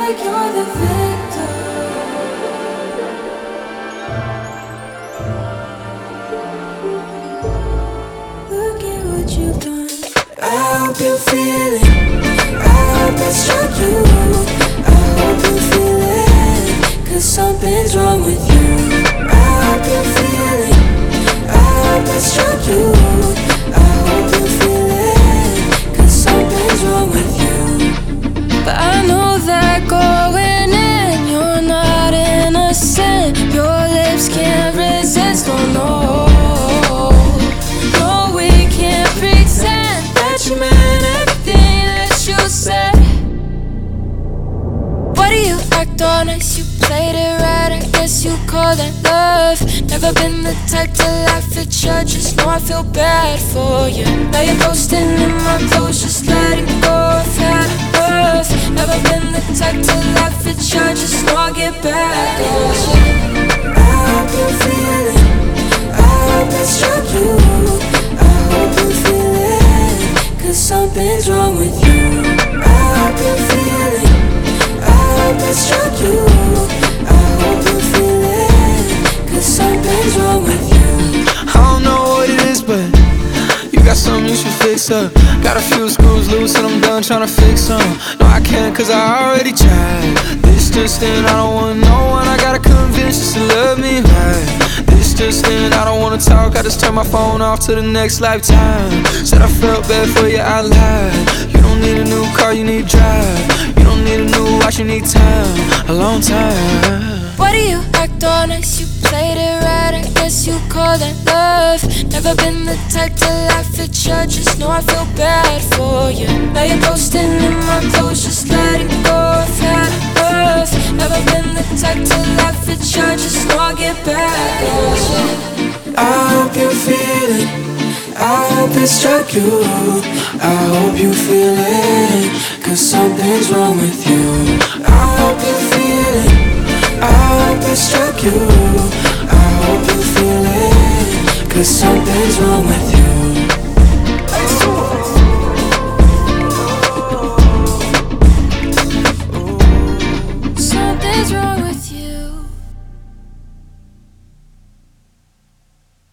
like you're the victor. Look at what you've done. I hope you feel it. I hope it struck you. I hope you feel it, 'cause something's wrong with you. I hope you feel it. I hope it struck you. I hope you feel it, 'cause something's wrong with you. But I know that going in, you're not innocent. Your lips can't resist, oh no. No, we can't pretend that you meant everything that you said. Why do you act all nice? You played it right, I guess you call that love. Never been the type to laugh at you, just know I feel bad for you. Now you're ghosting in my clothes, just letting go. I've had enough. Never been the type to laugh at you, just know I get back at you. I hope you feel it. I hope it struck you. I hope you feel it, 'cause something's wrong with you. I hope you feel it. I hope it struck you. I hope you feel it, 'cause something's wrong with you. I don't know what it is, but you got something you should fix up. Got a few screws loose and I'm done trying to fix them. No, I can't 'cause I already tried. This just in, I don't want no one. I gotta convince you to love me right. This just in, I don't wanna talk. I just turn my phone off to the next lifetime. Said I felt bad for you, I lied. You don't need a new car, you need drive. You don't need a new watch, you need time. A long time. Why do you act all nice? You played it right, I guess you call that love. Never been the type to laugh at you, just know I feel bad for you. Now you're ghosting in my clothes, just letting go. I've had enough. Never been the type to laugh at you, just know I'll get back at you. I hope you feel it. I hope it struck you. I hope you feel it, 'cause something's wrong with you. I hope you feel it. I hope it struck you. I hope you feel it, 'cause something's wrong with you.